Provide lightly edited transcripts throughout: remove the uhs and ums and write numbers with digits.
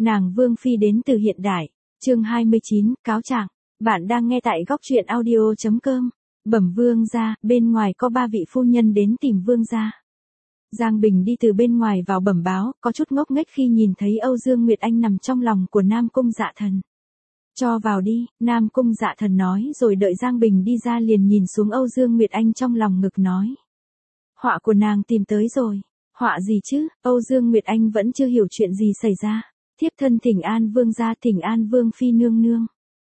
Nàng Vương Phi đến từ hiện đại. Chương 29, cáo trạng. Bạn đang nghe tại góc truyện audio.com. Bẩm vương gia, bên ngoài có 3 vị phu nhân đến tìm vương gia. Giang Bình đi từ bên ngoài vào bẩm báo, có chút ngốc nghếch khi nhìn thấy Âu Dương Nguyệt Anh nằm trong lòng của Nam Cung Dạ Thần. Cho vào đi, Nam Cung Dạ Thần nói rồi đợi Giang Bình đi ra liền nhìn xuống Âu Dương Nguyệt Anh trong lòng ngực nói. Họa của nàng tìm tới rồi. Họa gì chứ? Âu Dương Nguyệt Anh vẫn chưa hiểu chuyện gì xảy ra. Thiếp thân thỉnh an vương gia, thỉnh an vương phi nương nương.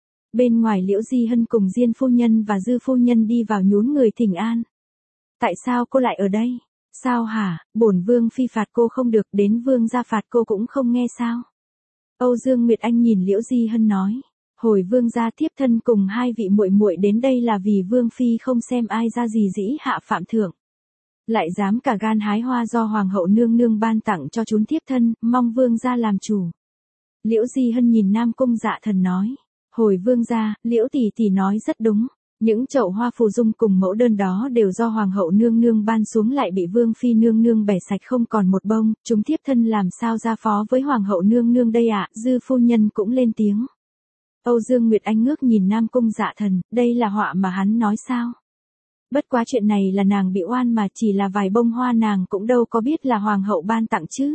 Bên ngoài Liễu Di Hân cùng Diên phu nhân và Dư phu nhân đi vào nhún người thỉnh an. Tại sao cô lại ở đây? Sao hả, bổn vương phi phạt cô không được, đến vương gia phạt cô cũng không nghe sao? Âu Dương Nguyệt Anh nhìn Liễu Di Hân nói. Hồi vương gia, thiếp thân cùng 2 vị muội muội đến đây là vì vương phi không xem ai ra gì dĩ hạ phạm thượng. Lại dám cả gan hái hoa do hoàng hậu nương nương ban tặng cho chúng thiếp thân, mong vương gia làm chủ. Liễu Di Hân nhìn Nam Cung Dạ Thần nói. Hồi vương gia, Liễu tỷ tỷ nói rất đúng. Những chậu hoa phù dung cùng mẫu đơn đó đều do hoàng hậu nương nương ban xuống lại bị vương phi nương nương bẻ sạch không còn một bông, chúng thiếp thân làm sao ra phó với hoàng hậu nương nương đây ạ? Dư phu nhân cũng lên tiếng. Âu Dương Nguyệt Anh ngước nhìn Nam Cung Dạ Thần, đây là họa mà hắn nói sao? Bất quá chuyện này là nàng bị oan mà, chỉ là vài bông hoa nàng cũng đâu có biết là hoàng hậu ban tặng chứ.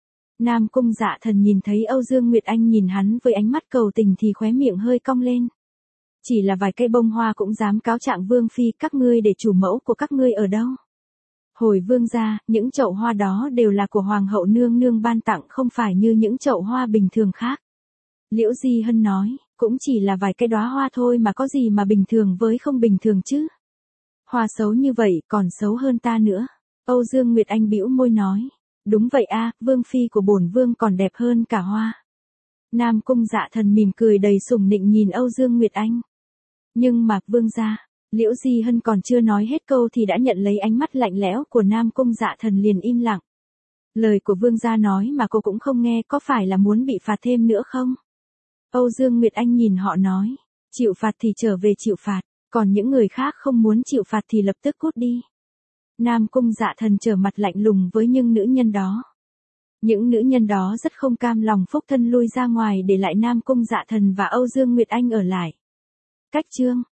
Nam Cung Dạ Thần nhìn thấy Âu Dương Nguyệt Anh nhìn hắn với ánh mắt cầu tình thì khóe miệng hơi cong lên. Chỉ là vài cây bông hoa cũng dám cáo trạng vương phi, các ngươi để chủ mẫu của các ngươi ở đâu? Hồi vương gia, những chậu hoa đó đều là của hoàng hậu nương nương ban tặng, không phải như những chậu hoa bình thường khác. Liễu Di Hân nói, cũng chỉ là vài cây đóa hoa thôi mà có gì mà bình thường với không bình thường chứ? Hoa xấu như vậy còn xấu hơn ta nữa. Âu Dương Nguyệt Anh bĩu môi nói. Đúng vậy a, vương phi của bổn vương còn đẹp hơn cả hoa. Nam Cung Dạ Thần mỉm cười đầy sủng nịnh nhìn Âu Dương Nguyệt Anh. Nhưng mà, vương gia, Liễu Di Hân còn chưa nói hết câu thì đã nhận lấy ánh mắt lạnh lẽo của Nam Cung Dạ Thần liền im lặng. Lời của vương gia nói mà cô cũng không nghe, có phải là muốn bị phạt thêm nữa không? Âu Dương Nguyệt Anh nhìn họ nói. Chịu phạt thì trở về chịu phạt, còn những người khác không muốn chịu phạt thì lập tức cút đi. Nam Cung Dạ Thần trở mặt lạnh lùng với những nữ nhân đó. Những nữ nhân đó rất không cam lòng phúc thân lui ra ngoài để lại Nam Cung Dạ Thần và Âu Dương Nguyệt Anh ở lại. Cách chương